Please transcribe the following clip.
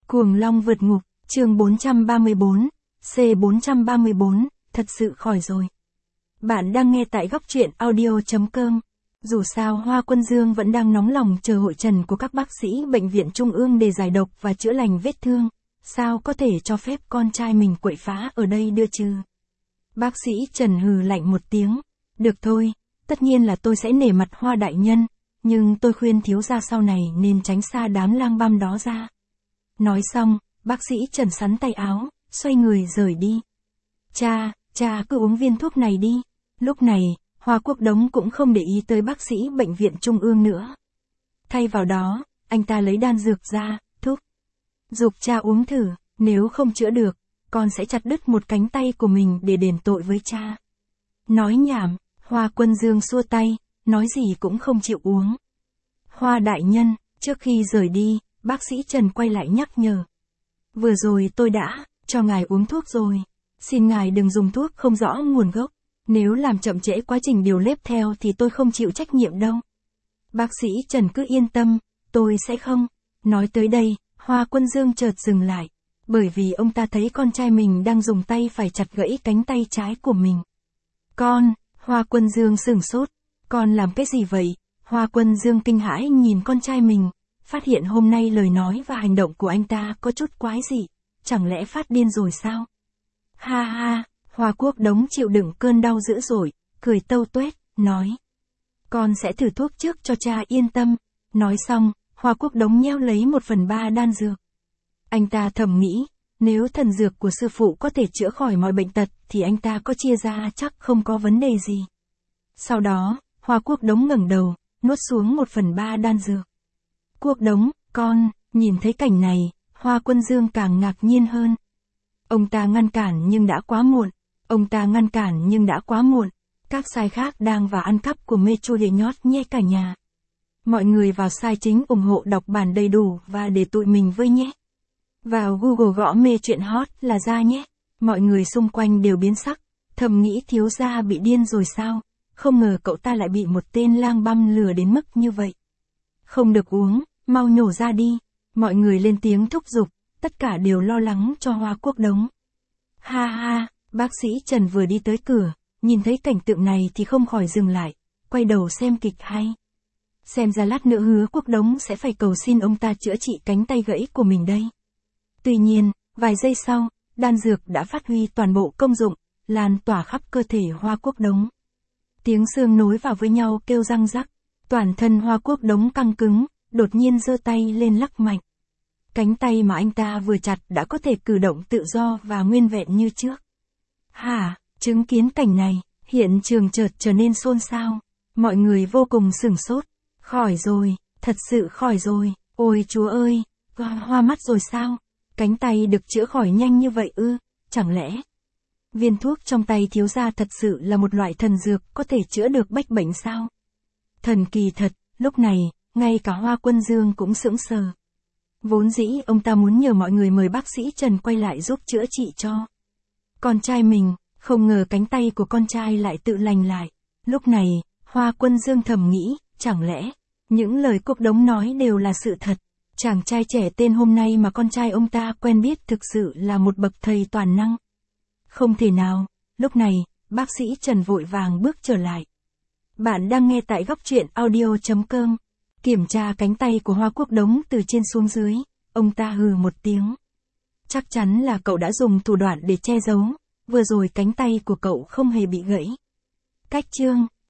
Cuồng long vượt ngục, chương 434, C434, thật sự khỏi rồi. Bạn đang nghe tại góc truyện audio.com. Dù sao Hoa Quân Dương vẫn đang nóng lòng chờ hội trần của các bác sĩ bệnh viện Trung ương để giải độc và chữa lành vết thương. Sao có thể cho phép con trai mình quậy phá ở đây đưa chứ? Bác sĩ Trần hừ lạnh một tiếng. Được thôi, tất nhiên là tôi sẽ nể mặt Hoa đại nhân, nhưng tôi khuyên thiếu gia sau này nên tránh xa đám lang băm đó ra. Nói xong, bác sĩ Trần sắn tay áo, xoay người rời đi. Cha cứ uống viên thuốc này đi. Lúc này, Hoa Quốc Đống cũng không để ý tới bác sĩ bệnh viện Trung ương nữa. Thay vào đó, anh ta lấy đan dược ra, thúc. Giục cha uống thử, nếu không chữa được, con sẽ chặt đứt một cánh tay của mình để đền tội với cha. Nói nhảm, Hoa Quân Dương xua tay, nói gì cũng không chịu uống. Hoa đại nhân, trước khi rời đi, bác sĩ Trần quay lại nhắc nhở. Vừa rồi tôi đã cho ngài uống thuốc rồi. Xin ngài đừng dùng thuốc không rõ nguồn gốc. Nếu làm chậm trễ quá trình điều lép theo thì tôi không chịu trách nhiệm đâu. Bác sĩ Trần cứ yên tâm, tôi sẽ không. Nói tới đây, Hoa Quân Dương chợt dừng lại. Bởi vì ông ta thấy con trai mình đang dùng tay phải chặt gãy cánh tay trái của mình. Con, Hoa Quân Dương sửng sốt. Con làm cái gì vậy? Hoa Quân Dương kinh hãi nhìn con trai mình. Phát hiện hôm nay lời nói và hành động của anh ta có chút quái dị. Chẳng lẽ phát điên rồi sao? Ha ha, Hoa Quốc Đống chịu đựng cơn đau dữ dội, cười tâu tuét, nói. Con sẽ thử thuốc trước cho cha yên tâm. Nói xong, Hoa Quốc Đống nheo lấy 1/3 đan dược. Anh ta thầm nghĩ, nếu thần dược của sư phụ có thể chữa khỏi mọi bệnh tật thì anh ta có chia ra chắc không có vấn đề gì. Sau đó, Hoa Quốc Đống ngẩng đầu, nuốt xuống 1/3 đan dược. Quốc Đống, con, nhìn thấy cảnh này, Hoa Quân Dương càng ngạc nhiên hơn. Ông ta ngăn cản nhưng đã quá muộn. Các sai khác đang vào ăn cắp của Metro để nhót nhét cả nhà. Mọi người vào sai chính ủng hộ đọc bản đầy đủ và để tụi mình với nhé. Vào Google gõ mê chuyện hot là ra nhé. Mọi người xung quanh đều biến sắc, thầm nghĩ thiếu gia bị điên rồi sao? Không ngờ cậu ta lại bị một tên lang băm lừa đến mức như vậy. Không được uống, mau nhổ ra đi. Mọi người lên tiếng thúc giục, tất cả đều lo lắng cho Hoa Quốc Đống. Ha ha, bác sĩ Trần vừa đi tới cửa, nhìn thấy cảnh tượng này thì không khỏi dừng lại, quay đầu xem kịch hay. Xem ra lát nữa Hứa Quốc Đống sẽ phải cầu xin ông ta chữa trị cánh tay gãy của mình đây. Tuy nhiên, vài giây sau, đan dược đã phát huy toàn bộ công dụng, lan tỏa khắp cơ thể Hoa Quốc Đống. Tiếng xương nối vào với nhau kêu răng rắc, toàn thân Hoa Quốc Đống căng cứng, đột nhiên giơ tay lên lắc mạnh. Cánh tay mà anh ta vừa chặt đã có thể cử động tự do và nguyên vẹn như trước. Chứng kiến cảnh này, hiện trường chợt trở nên xôn xao. Mọi người vô cùng sửng sốt. Khỏi rồi, thật sự khỏi rồi, ôi chúa ơi, hoa mắt rồi sao? Cánh tay được chữa khỏi nhanh như vậy ư? Chẳng lẽ viên thuốc trong tay thiếu gia thật sự là một loại thần dược có thể chữa được bách bệnh sao? Thần kỳ thật, lúc này, ngay cả Hoa Quân Dương cũng sững sờ. Vốn dĩ ông ta muốn nhờ mọi người mời bác sĩ Trần quay lại giúp chữa trị cho con trai mình, không ngờ cánh tay của con trai lại tự lành lại. Lúc này, Hoa Quân Dương thầm nghĩ, chẳng lẽ những lời Quốc Đống nói đều là sự thật? Chàng trai trẻ tên hôm nay mà con trai ông ta quen biết thực sự là một bậc thầy toàn năng. Không thể nào. Lúc này, bác sĩ Trần vội vàng bước trở lại. Bạn đang nghe tại góc truyện audio.com. Kiểm tra cánh tay của Hoa Quốc Đống từ trên xuống dưới, ông ta hừ một tiếng. Chắc chắn là cậu đã dùng thủ đoạn để che giấu, vừa rồi cánh tay của cậu không hề bị gãy. Cách chương